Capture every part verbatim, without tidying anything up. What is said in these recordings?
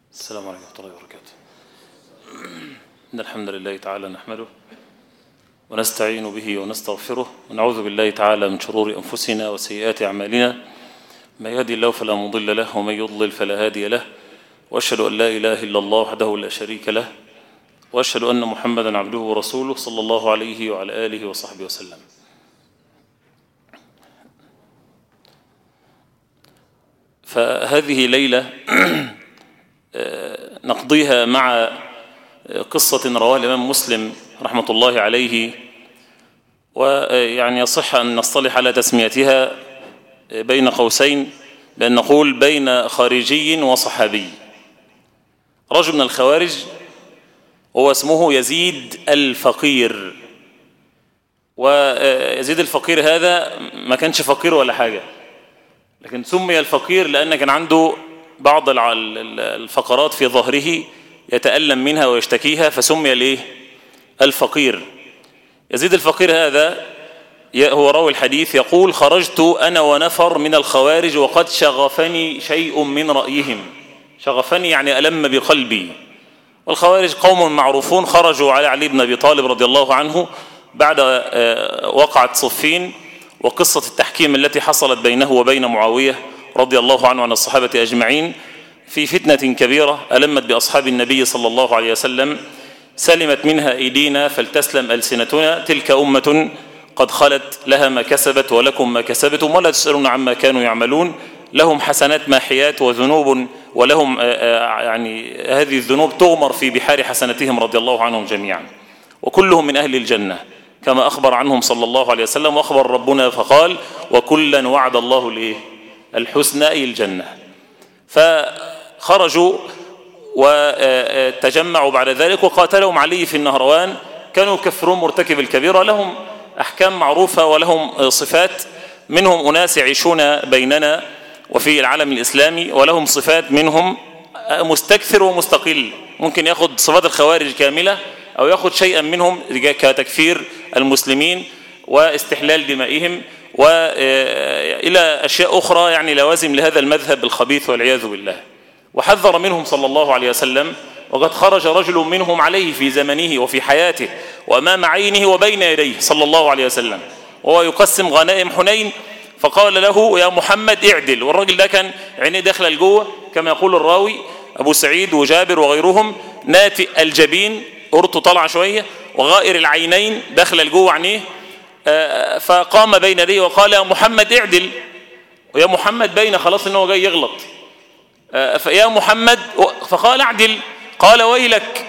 السلام عليكم ورحمة الله وبركاته. إن الحمد لله تعالى نحمده ونستعين به ونستغفره ونعوذ بالله تعالى من شرور أنفسنا وسيئات أعمالنا، من يهدي الله فلا مضل له ومن يضلل فلا هادي له، وأشهد أن لا إله إلا الله وحده لا شريك له، وأشهد أن محمدا عبده ورسوله صلى الله عليه وعلى آله وصحبه وسلم. فهذه ليلة نقضيها مع قصة رواها الإمام مسلم رحمة الله عليه، ويعني يصح أن نصطلح على تسميتها بين قوسين بأن نقول بين خارجي وصحابي. رجل من الخوارج هو اسمه يزيد الفقير، ويزيد الفقير هذا ما كانش فقير ولا حاجة، لكن سمي الفقير لأن كان عنده بعض الفقرات في ظهره يتألم منها ويشتكيها، فسمي الايه الفقير. يزيد الفقير هذا هو راوي الحديث، يقول: خرجت أنا ونفر من الخوارج وقد شغفني شيء من رأيهم. شغفني يعني ألم بقلبي. والخوارج قوم معروفون، خرجوا على علي بن أبي طالب رضي الله عنه بعد وقعة صفين وقصة التحكيم التي حصلت بينه وبين معاوية رضي الله عنه عن الصحابة أجمعين في فتنة كبيرة ألمت بأصحاب النبي صلى الله عليه وسلم، سلمت منها أيدينا فلتسلم ألسنتنا، تلك أمة قد خلت لها ما كسبت ولكم ما كسبتم ولا تسألون عما كانوا يعملون، لهم حسنات ماحيات وذنوب ولهم يعني هذه الذنوب تغمر في بحار حسناتهم رضي الله عنهم جميعا، وكلهم من أهل الجنة كما أخبر عنهم صلى الله عليه وسلم. وأخبر ربنا فقال: وكلا وعد الله الإيه الحسنى أي الجنة. فخرجوا وتجمعوا بعد ذلك وقاتلهم علي في النهروان، كانوا يكفرون مرتكب الكبيرة، لهم أحكام معروفة ولهم صفات، منهم أناس يعيشون بيننا وفي العالم الإسلامي ولهم صفات، منهم مستكثر ومستقل، ممكن يأخذ صفات الخوارج كاملة أو يأخذ شيئا منهم كتكفير المسلمين واستحلال دمائهم وإلى أشياء أخرى، يعني لوازم لهذا المذهب الخبيث والعياذ بالله. وحذر منهم صلى الله عليه وسلم، وقد خرج رجل منهم عليه في زمنه وفي حياته وأمام عينه وبين يديه صلى الله عليه وسلم وهو يقسم غنائم حنين، فقال له: يا محمد اعدل. والراجل ده كان عينيه داخله لجوه كما يقول الراوي أبو سعيد وجابر وغيرهم، ناتئ الجبين قرطه طالعه شويه وغائر العينين داخله لجوه عينيه، فقام بين يديه وقال: يا محمد اعدل. ويا محمد بين خلاص انه جاي يغلط، فيا محمد، فقال: اعدل. قال: ويلك،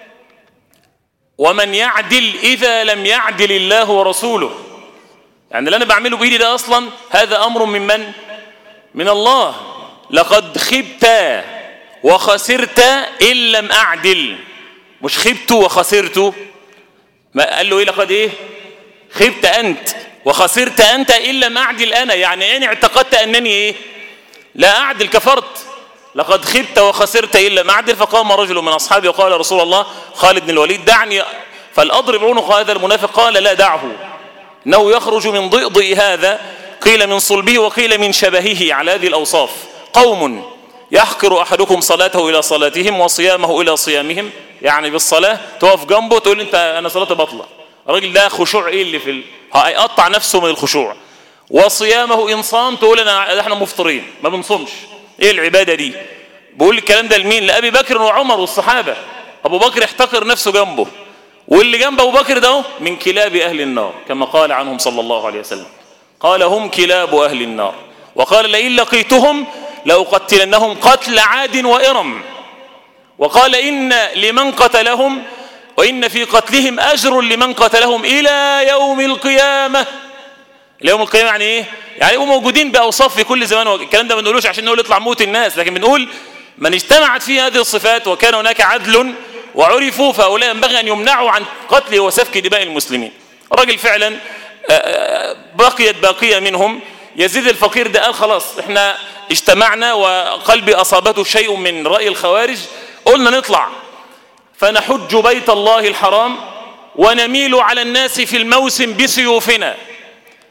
ومن يعدل إذا لم يعدل الله ورسوله. يعني اللي أنا بعمله بإيدي ده أصلا هذا أمر من من؟ من الله. لقد خبت وخسرت إن لم أعدل، مش خبت وخسرت. ما قال له إيه؟ لقد إيه؟ خبت أنت وخسرت أنت إن لم أعدل أنا، يعني إن اعتقدت أنني إيه؟ لا أعدل، كفرت. لقد خبت وخسرت إن لم أعدل. فقام رجل من أصحابه وقال: رسول الله، خالد بن الوليد، دعني فالأضرب عنق هذا المنافق. قال: لا، دعه، إنه يخرج من ضئضئ هذا، قيل من صلبه وقيل من شبهه على هذه الأوصاف. قوم يحقر أحدكم صلاته إلى صلاتهم وصيامه إلى صيامهم، يعني بالصلاة تقف جنبه تقول أنت أنا صلاتي بطلة. الراجل ده خشوع إيه اللي في ال... هيقطع نفسه من الخشوع. وصيامه إن صام تقول أنا إحنا مفطرين ما بنصومش. إيه العبادة دي؟ بقول الكلام ده لمين؟ لأبي بكر وعمر والصحابة. أبو بكر احتقر نفسه جنبه، واللي جنب أبو بكر ده من كلاب أهل النار كما قال عنهم صلى الله عليه وسلم، قال: هم كلاب أهل النار. وقال: لئن لقيتهم لأقتلنهم قتل عاد وإرم. وقال: إن لمن قتلهم وإن في قتلهم أجر لمن قتلهم إلى يوم القيامة. يوم القيامة يعني إيه؟ يعني هم موجودين بأوصاف في كل زمان. الكلام ده ما بنقولوش عشان نقول يطلع موت الناس، لكن بنقول من اجتمعت فيه هذه الصفات وكان هناك عدل وعرفوا، فهؤلاء ينبغي أن يمنعوا عن قتل وسفك دماء المسلمين. الراجل فعلا بقيت باقية منهم. يزيد الفقير ده قال: خلاص احنا اجتمعنا وقلبي أصابته شيء من رأي الخوارج، قلنا نطلع فنحج بيت الله الحرام ونميل على الناس في الموسم بسيوفنا.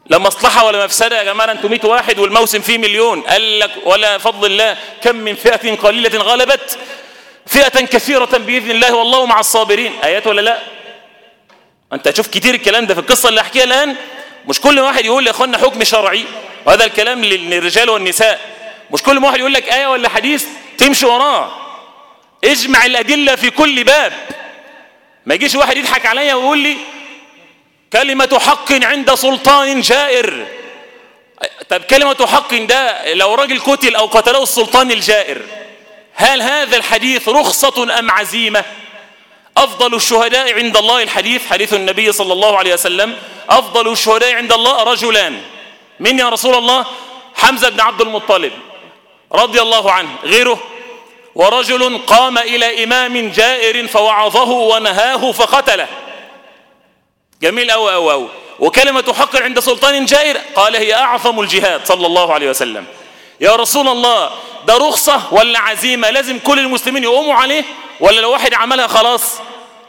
لا مصلحة ولا مفسدة يا جماعة، انتم مئة واحد والموسم فيه مليون. قال لك ولا فضل الله كم من فئة قليلة غلبت فئة كثيرة بإذن الله والله مع الصابرين. آيات ولا لا؟ انت هتشوف كتير الكلام ده في القصة اللي احكيها الآن. مش كل واحد يقول يا اخوانا حكم شرعي، وهذا الكلام للرجال والنساء، مش كل واحد يقول لك آية ولا حديث تمشي وراه. اجمع الأدلة في كل باب. ما يجيش واحد يضحك عليا ويقول لي كلمة حق عند سلطان جائر. طب كلمة حق ده لو راجل قتل أو قتله السلطان الجائر، هل هذا الحديث رخصة أم عزيمة؟ أفضل الشهداء عند الله الحديث حديث النبي صلى الله عليه وسلم أفضل الشهداء عند الله رجلان. من يا رسول الله؟ حمزة بن عبد المطلب رضي الله عنه. غيره؟ ورجل قام إلى إمام جائر فوعظه ونهاه فقتله. جميل أو أو أو وكلمة حق عند سلطان جائر قال هي أعظم الجهاد صلى الله عليه وسلم. يا رسول الله ده رخصة ولا عزيمة؟ لازم كل المسلمين يقوموا عليه ولا لو واحد عملها خلاص؟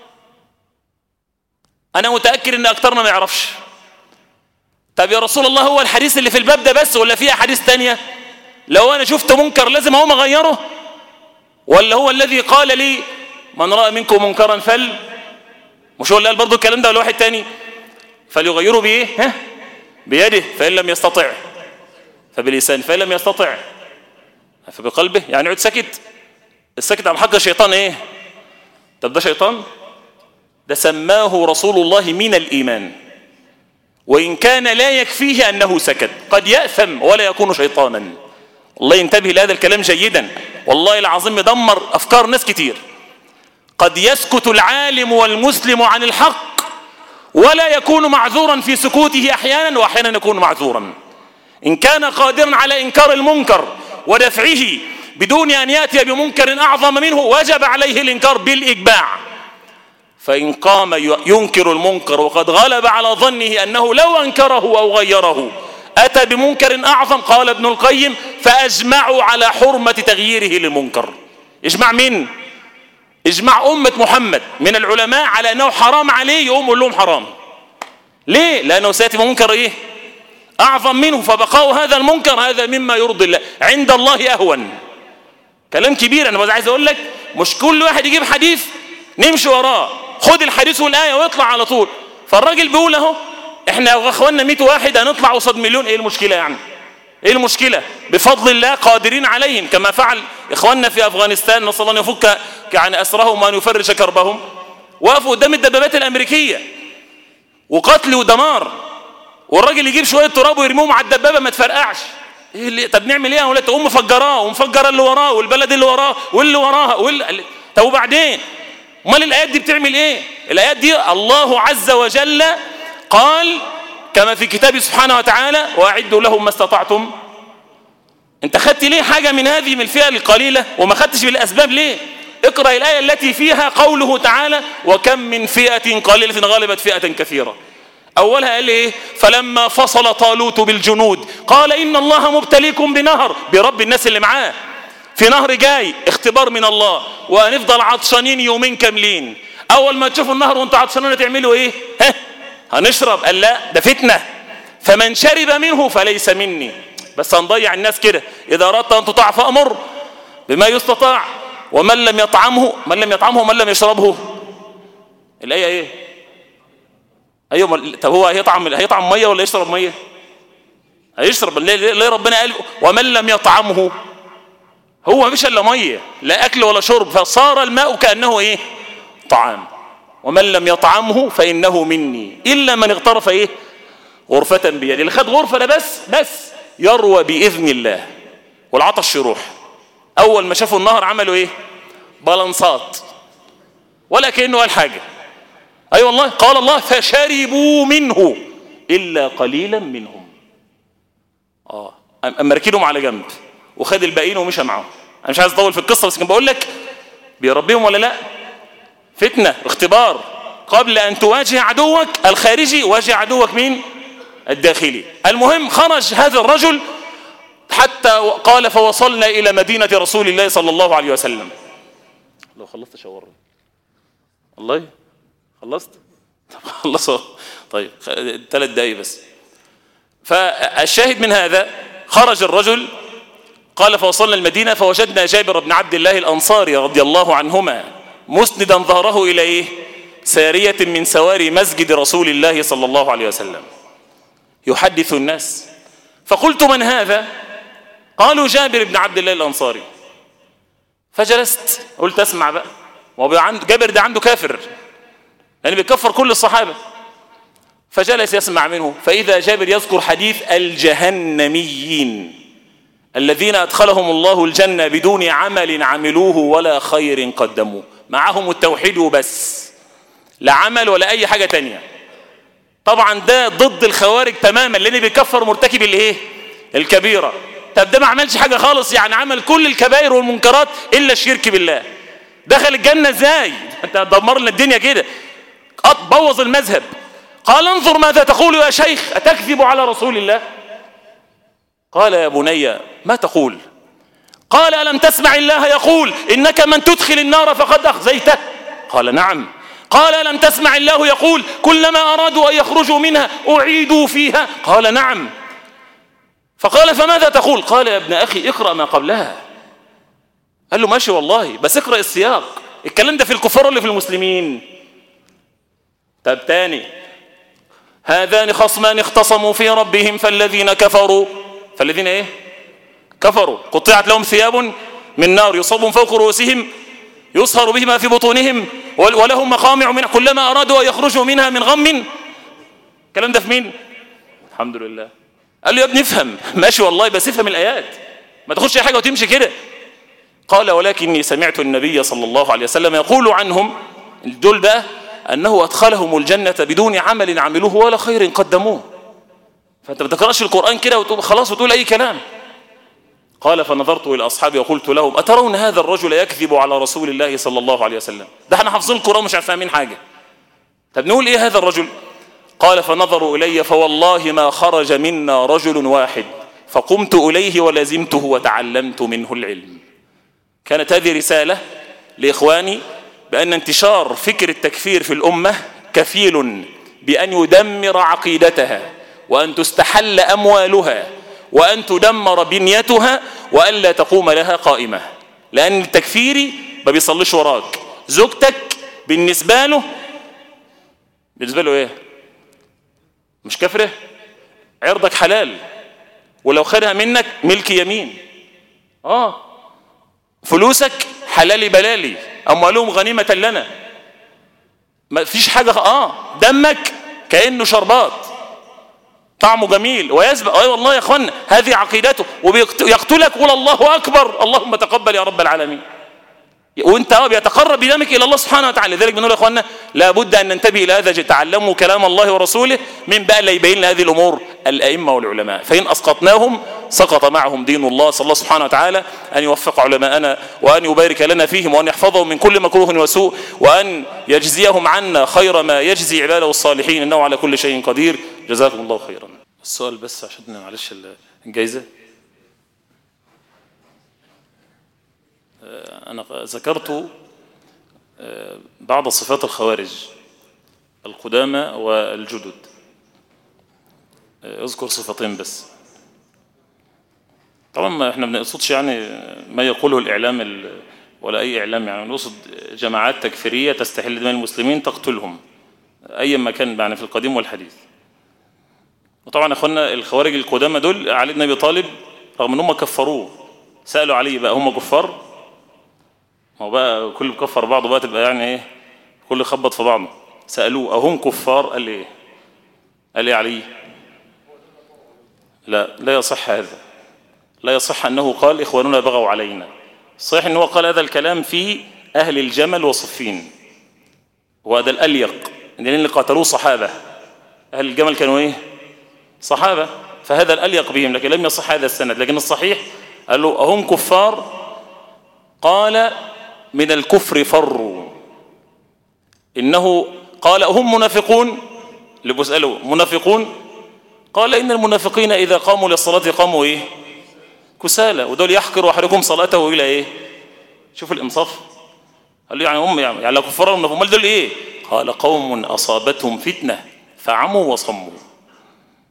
أنا متأكد إن أكترنا ما يعرفش. طب يا رسول الله هو الحديث اللي في الباب ده بس ولا في أحاديث تانية؟ لو أنا شفت منكر لازم أقوم أغيره، ولا هو الذي قال لي من رأى منكم منكرا فل، مش هو اللي قال برضه الكلام ده ولا واحد تاني؟ فليغيره بإيه؟ ها؟ بيده، فإن لم يستطع فبلسان، فإن لم يستطع فبقلبه. يعني يقعد ساكت؟ الساكت على الحق شيطان ايه؟ طب ده شيطان؟ ده سماه رسول الله من الإيمان، وإن كان لا يكفيه أنه سكت، قد يأثم ولا يكون شيطانا. الله ينتبه لهذا الكلام جيدا، والله العظيم يدمر أفكار ناس كتير. قد يسكت العالم والمسلم عن الحق ولا يكون معذورا في سكوته أحيانا، وأحيانا يكون معذورا. إن كان قادرا على إنكار المنكر ودفعه بدون أن يأتي بمنكر أعظم منه وجب عليه الإنكار بالإجماع. فإن قام ينكر المنكر وقد غلب على ظنه أنه لو أنكره أو غيره أتى بمنكر أعظم، قال ابن القيم فأجمعوا على حرمة تغييره للمنكر. اجمع مين؟ اجمع أمة محمد من العلماء على أنه حرام عليه، يقوم يقول لهم حرام. ليه؟ لأنه سيأتي بمنكر إيه؟ أعظم منه، فبقاء هذا المنكر هذا مما يرضي الله عند الله أهون. كلام كبير. أنا عايز أقول لك مش كل واحد يجيب حديث نمشي وراه، خد الحديث والآية ويطلع على طول. فالراجل بيقول اهو احنا يا اخواننا مئة واحد هنطلع قصاد مليون، ايه المشكلة يعني؟ ايه المشكلة؟ بفضل الله قادرين عليهم كما فعل اخواننا في افغانستان، نسأل الله ان يفك عن اسرهم وان يفرج كربهم. وقفوا قدام الدبابات الامريكية وقتل ودمار، والراجل يجيب شوية تراب ويرموهم على الدبابة ما تفرقعش. إيه اللي... طب نعمل ايه؟ ولا تقوم مفجراه ومفجر اللي وراه والبلد اللي وراه واللي وراها واللي... طب وبعدين؟ امال الايات دي بتعمل ايه؟ الايات دي الله عز وجل قال كما في كتابه سبحانه وتعالى واعدوا لهم ما استطعتم. انت خدت ليه حاجه من هذه من الفئه القليله وما خدتش بالاسباب ليه؟ اقرا الايه التي فيها قوله تعالى وكم من فئه قليله غلبت فئه كثيره. اولها قال ايه؟ فلما فصل طالوت بالجنود قال ان الله مبتليكم بنهر، برب الناس اللي معاه، في نهر جاي اختبار من الله وهنفضل عطشانين يومين كاملين. اول ما تشوفوا النهر وانتوا عطشانين تعملوا ايه؟ ها هنشرب. قال لا ده فتنه، فمن شرب منه فليس مني. بس هنضيع الناس كده. اذا اردت ان تطاع فامر بما يستطاع ومن لم يطعمه من لم يطعمه ومن لم يشربه. الايه ايه؟ ايوه. طب هو هيطعم هيطعم ميه ولا يشرب ميه؟ هيشرب. ليه ربنا قال ومن لم يطعمه؟ هو مش الا ميه، لا اكل ولا شرب، فصار الماء كانه ايه؟ طعام. ومن لم يطعمه فانه مني الا من اغترف ايه؟ غرفه بيده. اللي خد غرفه ده بس بس يروى باذن الله والعطش يروح. اول ما شافوا النهر عملوا ايه؟ بلنصات ولا كانه قال حاجه. اي أيوة والله. قال الله فشربوا منه الا قليلا منهم. اه اما ركنهم على جنب وخد الباقيين ومشى معاهم. انا مش عايز اطول في القصه بس كان بقول لك بيربيهم ولا لا؟ فتنه اختبار. قبل ان تواجه عدوك الخارجي واجه عدوك مين؟ الداخلي. المهم خرج هذا الرجل حتى قال فوصلنا الى مدينه رسول الله صلى الله عليه وسلم. لو خلصت شاورني. والله خلصت؟ طب خلصوا. طيب ثلاث دقايق بس. فالشاهد من هذا خرج الرجل قال فوصلنا المدينة فوجدنا جابر بن عبد الله الأنصاري رضي الله عنهما مسندا ظهره إلى إيه؟ سارية من سواري مسجد رسول الله صلى الله عليه وسلم يحدث الناس. فقلت من هذا؟ قالوا جابر بن عبد الله الأنصاري. فجلست قلت اسمع بقى، جابر ده عنده كافر يعني بيكفر كل الصحابة. فجلس يسمع منه، فإذا جابر يذكر حديث الجهنميين الذين أدخلهم الله الجنة بدون عمل عملوه ولا خير قدموه، معهم التوحيد وبس، لا عمل ولا أي حاجة تانية. طبعا ده ضد الخوارج تماما، لأن بيكفر مرتكب الايه؟ الكبيرة. طب ده ما عملش حاجة خالص، يعني عمل كل الكبائر والمنكرات إلا الشرك بالله، دخل الجنة ازاي؟ انت دمر لنا الدنيا كده، بوظ المذهب. قال انظر ماذا تقول يا شيخ، أتكذب على رسول الله؟ قال يا بني ما تقول؟ قال ألم تسمع الله يقول إنك من تدخل النار فقد أخزيته؟ قال نعم. قال ألم تسمع الله يقول كلما أرادوا أن يخرجوا منها أعيدوا فيها؟ قال نعم. فقال فماذا تقول؟ قال يا ابن أخي اقرأ ما قبلها. قال له ماشي والله، بس اقرأ السياق، الكلام ده في الكفار ولا في المسلمين؟ طب تاني، هذان خصمان اختصموا في ربهم فالذين كفروا فالذين ايه؟ كفروا قطعت لهم ثياب من نار يصب من فوق رؤوسهم يصهر بهما في بطونهم ولهم مقامع من كلما أرادوا أن يخرجوا منها من غم. الكلام ده في مين؟ الحمد لله. قال له يا ابني افهم. ماشي والله، بس افهم الآيات، ما تاخدش اي حاجة وتمشي كده. قال ولكني سمعت النبي صلى الله عليه وسلم يقول عنهم دول بقى أنه أدخلهم الجنة بدون عمل عملوه ولا خير قدموه. فأنت ما تقرأش القرآن كده وتقول خلاص وتقول أي كلام. قال فنظرت إلى أصحابي وقلت لهم أترون هذا الرجل يكذب على رسول الله صلى الله عليه وسلم؟ ده احنا حافظين القرآن مش فاهمين حاجة. طب نقول إيه هذا الرجل؟ قال فنظروا إلي فوالله ما خرج منا رجل واحد فقمت إليه ولزمته وتعلمت منه العلم. كانت هذه رسالة لإخواني بأن انتشار فكر التكفير في الأمة كفيل بأن يدمر عقيدتها وأن تستحل أموالها وأن تدمر بنيتها وأن لا تقوم لها قائمة. لأن التكفيري ما بيصليش وراك، زوجتك بالنسبة له بالنسبة له إيه؟ مش كفره، عرضك حلال، ولو خدها منك ملك يمين. آه فلوسك حلالي بلالي، أموالهم غنيمة لنا، ما فيش حاجة. آه دمك كأنه شربات طعمه جميل ويسبق. أي والله يا أخوانا هذه عقيدته، ويقتلك قول الله أكبر اللهم تقبل يا رب العالمين، وانت اه بيتقرب بدمك الى الله سبحانه وتعالى. لذلك بنقول يا اخوانا لابد ان ننتبه الى هذا، تعلموا كلام الله ورسوله. من بقى اللي يبين لنا هذه الامور؟ الائمه والعلماء، فان اسقطناهم سقط معهم دين الله. صلى الله سبحانه وتعالى ان يوفق علماءنا وان يبارك لنا فيهم وان يحفظهم من كل مكروه وسوء وان يجزيهم عنا خير ما يجزي عباده الصالحين، انه على كل شيء قدير. جزاكم الله خيرا. السؤال بس عشان معلش الجائزه، أنا ذكرت بعض صفات الخوارج القدامى والجدد، أذكر صفتين بس. طبعا ما احنا ما بنقصدش يعني ما يقوله الإعلام ولا أي إعلام، يعني نقصد جماعات تكفيرية تستحل دماء المسلمين تقتلهم أي مكان يعني في القديم والحديث. وطبعا أخوانا الخوارج القدامى دول علي بن أبي طالب رغم أنهم كفروه سألوا علي بقى هم كفار؟ ما هو بقى كل كفر بعضه بقى تبقى يعني ايه كل خبط في بعضه. سألوه أهم كفار؟ قال ايه؟ قال ايه علي؟ لا لا يصح هذا، لا يصح أنه قال إخواننا بغوا علينا. صحيح أنه قال هذا الكلام في أهل الجمل وصفين، وهذا الأليق لأن اللي قاتلوه صحابة، أهل الجمل كانوا ايه؟ صحابة، فهذا الأليق بهم، لكن لم يصح هذا السند. لكن الصحيح قال له أهم كفار؟ قال من الكفر فروا. إنه قال هم منافقون؟ اللي بيسألوا منافقون؟ قال إن المنافقين إذا قاموا للصلاة قاموا إيه؟ كسالى، ودول يحقر أحدكم صلاته إلى إيه؟ شوف الإنصاف. قال له يعني هم يعني, يعني لو كفار المنافقون دول إيه؟ قال قوم أصابتهم فتنة فعموا وصموا.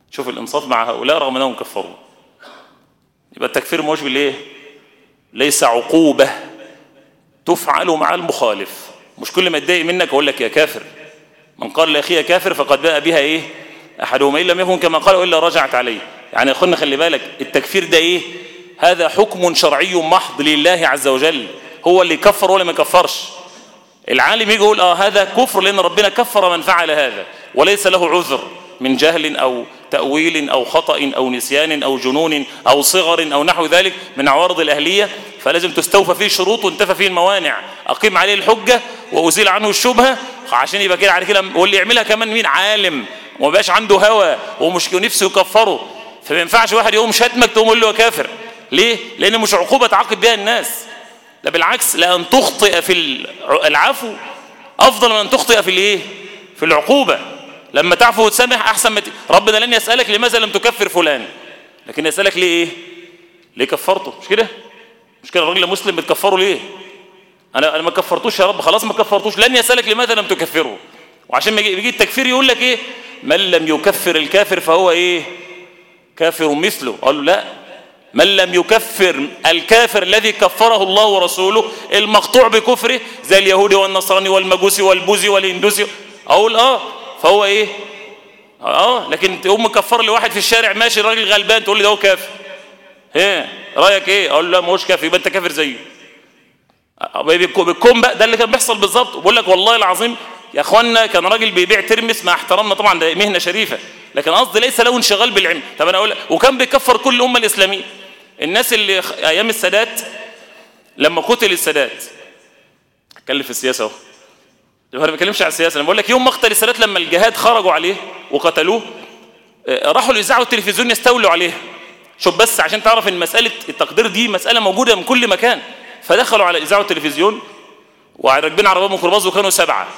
شوف الانصاف مع هؤلاء رغم انهم كفروا. يبقى التكفير موجب بالايه؟ ليس عقوبة تفعل مع المخالف. مش كل ما اتضايق منك اقول لك يا كافر، من قال لاخيه كافر فقد باء بها ايه؟ احدهما ان لم يكن كما قال والا رجعت عليه. يعني يا اخوانا خلي بالك التكفير ده ايه؟ هذا حكم شرعي محض لله عز وجل، هو اللي يكفر ولا ما يكفرش. العالم يجي يقول اه هذا كفر لان ربنا كفر من فعل هذا وليس له عذر من جهل او تأويل او خطأ او نسيان او جنون او صغر او نحو ذلك من عوارض الاهليه، فلازم تستوفى فيه شروط وانتفى فيه الموانع، اقيم عليه الحجه وازيل عنه الشبهه عشان يبقى كده على كده. واللي يعملها كمان مين؟ عالم وما بقاش عنده هوى ومش نفسه يكفره. فما ينفعش واحد يقوم شتمك تقوم يقول له يا كافر. ليه؟ لان مش عقوبه تعاقب بها الناس، لا بالعكس، لأن تخطئ في العفو أفضل من أن تخطئ في الإيه؟ في العقوبة. لما تعفو وتسامح أحسن ما ت... ربنا لن يسألك لماذا لم تكفر فلان، لكن يسألك ليه إيه؟ ليه كفرته؟ مش كده؟ مش كده الراجل المسلم بتكفره ليه؟ أنا أنا ما كفرتوش يا رب، خلاص ما كفرتوش، لن يسألك لماذا لم تكفره. وعشان ما يجي التكفير يقول لك إيه؟ من لم يكفر الكافر فهو إيه؟ كافر مثله. قال له لا، من لم يكفر الكافر الذي كفره الله ورسوله المقطوع بكفره زي اليهودي والنصراني والمجوسي والبوذي والهندوسي، اقول اه فهو ايه؟ اه لكن تقوم مكفر لواحد في الشارع ماشي راجل غلبان تقول لي ده هو كافر. ايه رايك ايه؟ اقول له لا ما هوش كافر، يبقى انت كافر زيه. بالكم بقى ده اللي كان بيحصل بالظبط. بقول لك والله العظيم يا اخوانا كان راجل بيبيع ترمس، مع احترامنا طبعا ده مهنه شريفه، لكن قصدي ليس له انشغال بالعلم. طب انا اقول لك، وكان بيكفر كل الامه الاسلاميه. الناس اللي ايام السادات لما قتل السادات، اتكلم في السياسه اهو، انا ما بتكلمش على السياسه، انا بقول لك يوم مقتل السادات لما الجهاد خرجوا عليه وقتلوه راحوا الاذاعه والتلفزيون يستولوا عليه. شوف بس عشان تعرف ان مساله التقدير دي مساله موجوده من كل مكان. فدخلوا على الاذاعه والتلفزيون وراكبين عربيه ميكروباص وكانوا سبعه،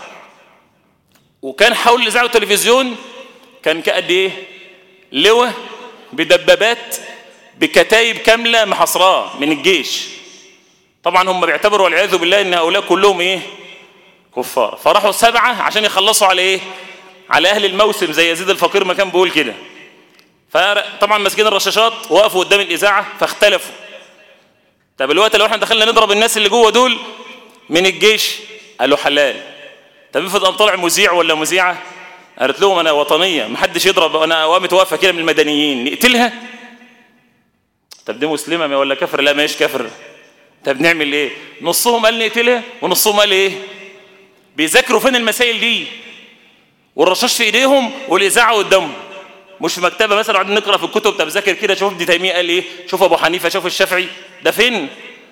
وكان حول الاذاعه والتلفزيون كان قد ايه؟ لواء بدبابات بكتايب كامله محاصراه من الجيش. طبعا هم بيعتبروا والعياذ بالله ان هؤلاء كلهم ايه؟ كفار. فراحوا سبعه عشان يخلصوا على ايه؟ على اهل الموسم زي يزيد الفقير ما كان بيقول كده. فطبعا ماسكين الرشاشات وقفوا قدام الاذاعه فاختلفوا. طب الوقت لو احنا دخلنا نضرب الناس اللي جوه دول من الجيش قالوا حلال. طب افرض قام طالع مذيع ولا مذيعه قالت لهم انا وطنيه محدش يضرب، انا قامت واقفه كده من المدنيين نقتلها. طب دي مسلمه ولا كافر؟ لا ماهيش كافر. طب نعمل ايه؟ نصهم قال نقتلها ونصهم قال ايه؟ بيذاكروا فين المسائل دي والرشاش في ايديهم والاذاعه قدامهم، مش في مكتبه مثلا قاعدين نقرا في الكتب. طب ذاكر كده شوف ابن تيميه قال ايه، شوف ابو حنيفه، شوف الشافعي، ده فين؟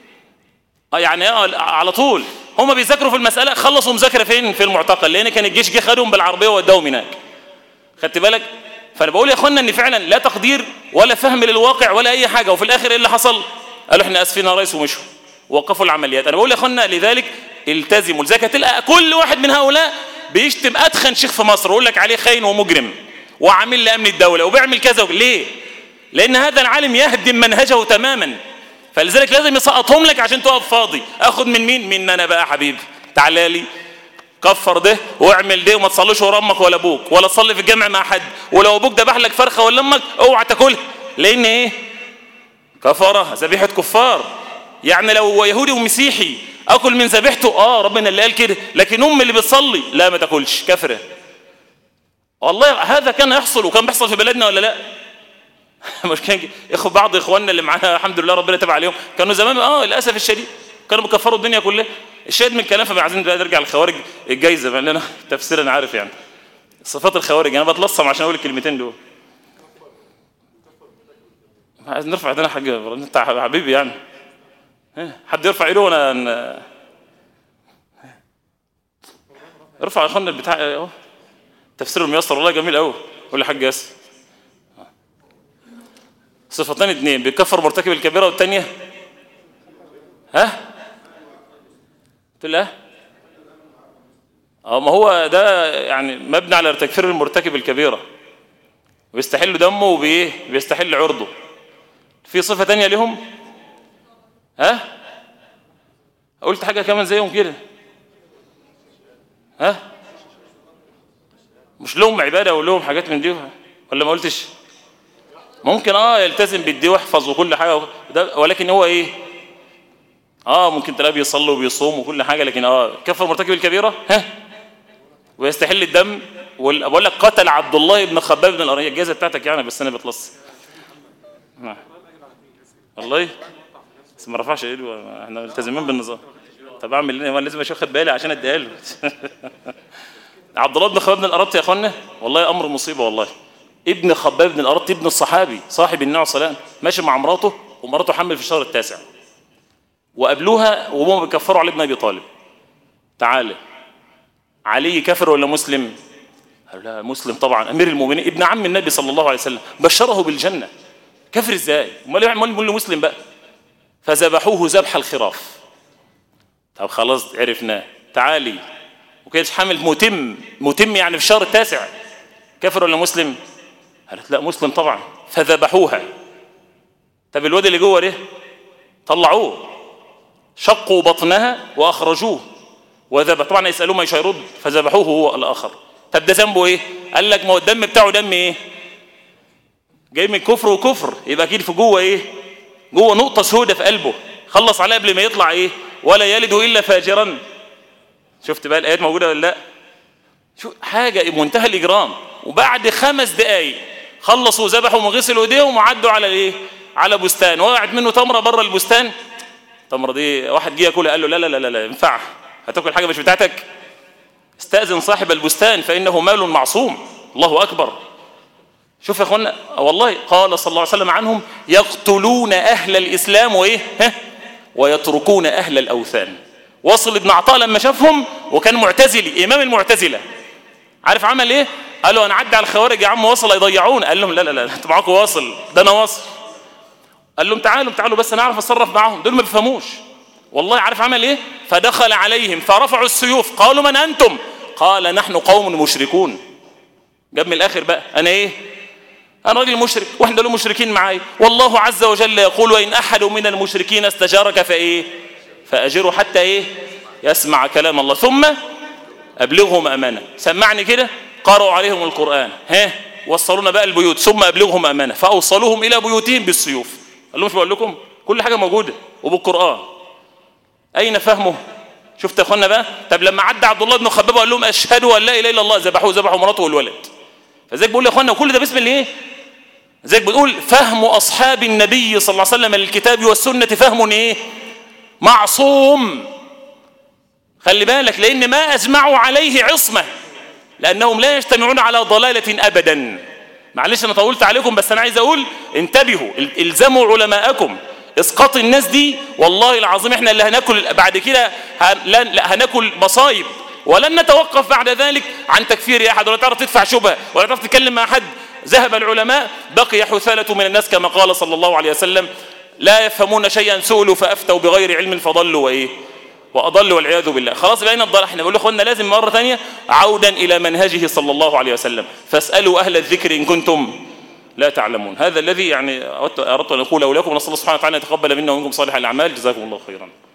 اه يعني اه على طول هم بيذاكروا في المساله. خلصوا مذاكره فين؟ في المعتقل، لان كان الجيش جه خدهم بالعربيه ووداهم هناك. خدت بالك؟ فانا بقول يا اخوانا ان فعلا لا تقدير ولا فهم للواقع ولا اي حاجه. وفي الاخر ايه اللي حصل؟ قالوا احنا اسفين يا ريس ومشوا ووقفوا العمليات. انا بقول يا اخوانا لذلك التزموا. لذلك تلقى كل واحد من هؤلاء بيشتم اتخن شيخ في مصر ويقول لك عليه خاين ومجرم وعامل لامن الدوله وبيعمل كذا. ليه؟ لان هذا العالم يهدم منهجه تماما. فلذلك لازم يسقطهم لك عشان تقف فاضي. اخد من مين؟ من انا بقى حبيبي. تعالى لي كفر ده واعمل ده وما تصليش ورا امك ولا ابوك ولا تصلي في الجامع مع حد، ولو ابوك ذبح لك فرخه ولا امك اوعى تاكلها، لان ايه؟ كفاره، ذبيحه كفار. يعني لو يهودي ومسيحي اكل من ذبيحته اه ربنا اللي قال كده، لكن ام اللي بتصلي لا ما تاكلش، كافره. والله هذا كان يحصل وكان بيحصل في بلدنا ولا لا؟ مش كان اخو بعض اخواننا اللي معانا الحمد لله ربنا تابع عليهم كانوا زمان اه للاسف الشديد كانوا بيكفروا الدنيا كلها. الشاهد من الكلام فما عايزين نرجع للخوارج الجايزه بقى لنا تفسير انا عارف يعني صفات الخوارج. انا بتلصم عشان اقول الكلمتين دول. عايز نرفع ايدينا حاجه انت حبيبي يعني. حد يرفع ايده وانا ارفع يا اخوانا البتاع اهو. تفسير الميسر والله جميل قوي. قول لي حاج ياسر. صفتين اثنين بيكفر مرتكب الكبيره والثانيه ها؟ قلت له اه ما هو ده يعني مبني على تكفير المرتكب الكبيره ويستحل دمه وبايه؟ بيستحل عرضه. في صفه ثانيه لهم ها؟ قلت حاجه كمان زيهم كده ها؟ مش لهم عباده ولهم حاجات من دي ولا ما قلتش؟ ممكن اه يلتزم بالدين ويحفظ وكل حاجه ده، ولكن هو ايه اه ممكن تلاقيه بيصلي وبيصوم وكل حاجه، لكن اه كفر مرتكب الكبيره ها ويستحل الدم. بقول لك قتل عبد الله بن خباب بن الاريه، الجائزه بتاعتك يعني، بس انا بتلص والله، بس ما رفعش ايده، احنا ملتزمين بالنظام. طب اعمل ايه؟ لازم اشوف خد بالي عشان اديها له. عبد الله بن خباب بن الارت يا اخوانا والله امر مصيبه والله. ابن خباب بن الارت ابن الصحابي صاحب النبي صلى الله عليه وسلم، ماشي مع مراته ومراته حمل في الشهر التاسع، وقابلوها وهم بيكفروا علي بن ابي طالب. تعالى علي كافر ولا مسلم؟ قالوا لا مسلم طبعا، امير المؤمنين ابن عم النبي صلى الله عليه وسلم، بشره بالجنه، كافر ازاي؟ امال يعمل له مسلم بقى؟ فذبحوه ذبح الخراف. طب خلاص عرفناه، تعالي وكانت حامل متم متم يعني في الشهر التاسع، كافر ولا مسلم؟ قالت لا مسلم طبعا، فذبحوها. طب الواد اللي جوه ده طلعوه، شقوا بطنها واخرجوه وذبح، طبعا يسالوه ما يشيرد، فذبحوه هو الاخر. طب ده ذنبه ايه؟ قال لك ما هو الدم بتاعه دم ايه؟ جاي من كفر وكفر، يبقى اكيد في جوه ايه؟ جوه نقطه سوداء في قلبه، خلص عليها قبل ما يطلع ايه؟ ولا يلد الا فاجرا. شفت بقى الايات موجوده ولا لا؟ شو حاجه منتهى الاجرام. وبعد خمس دقائق خلصوا ذبحوا وغسلوا ايديهم وعدوا على الايه؟ على بستان، وقعت منه تمره بره البستان. التمره دي واحد جه ياكلها، قال له لا لا لا لا ينفع، هتاكل حاجه مش بتاعتك؟ استاذن صاحب البستان فانه مال معصوم. الله اكبر. شوف يا اخوانا والله قال صلى الله عليه وسلم عنهم يقتلون اهل الاسلام وايه ها ويتركون اهل الاوثان. وصل ابن عطاء لما شافهم وكان معتزلي امام المعتزله، عارف عمل ايه؟ قال له انا عدى على الخوارج يا عم وصل يضيعون. قال لهم لا لا لا انتوا معاكم واصل، ده انا واصل. قال لهم تعالوا تعالوا بس انا اعرف اتصرف معاهم، دول ما بيفهموش والله. عارف عمل ايه؟ فدخل عليهم فرفعوا السيوف، قالوا من انتم؟ قال نحن قوم مشركون. جاب من الاخر بقى، انا ايه؟ انا راجل مشرك واحنا دول مشركين معايا، والله عز وجل يقول وان احد من المشركين استجارك فايه؟ فاجره حتى ايه؟ يسمع كلام الله ثم ابلغهم امانه. سمعني كده، قرأوا عليهم القران، ها وصلونا بقى البيوت، ثم ابلغهم امانه فاوصلوهم الى بيوتهم بالسيوف. قال لهم مش بقول لكم كل حاجه موجوده وبالقران؟ اين فهمه؟ شفت يا اخوانا بقى. طب لما عدى عبد الله بن خباب وقال لهم اشهدوا ان لا اله الا الله، ذبحوه ذبحوا مراته والولد. فزيك بقول يا اخوانا وكل ده باسم الايه؟ زيك بتقول فهم اصحاب النبي صلى الله عليه وسلم للكتاب والسنه فهم ايه؟ معصوم. خلي بالك، لان ما اجمعوا عليه عصمه، لانهم لا يجتمعون على ضلاله ابدا. معلش انا طولت عليكم، بس انا عايز اقول انتبهوا، الزموا علماءكم. اسقاط الناس دي والله العظيم احنا اللي هناكل بعد كده، هناكل مصايب، ولن نتوقف بعد ذلك عن تكفير احد، ولا تعرف تدفع شبهه، ولا تعرف تتكلم مع حد. ذهب العلماء بقي حثالة من الناس كما قال صلى الله عليه وسلم لا يفهمون شيئا سئلوا فافتوا بغير علم فضلوا وايه واضلوا والعياذ بالله. خلاص بقينا الضلال. احنا بنقول لاخواننا لازم مره ثانيه عودا الى منهجه صلى الله عليه وسلم، فاسالوا اهل الذكر ان كنتم لا تعلمون. هذا الذي يعني اردت ان اقوله لكم، ونسال الله سبحانه وتعالى ان يتقبل منا ومنكم صالح الاعمال. جزاكم الله خيرا.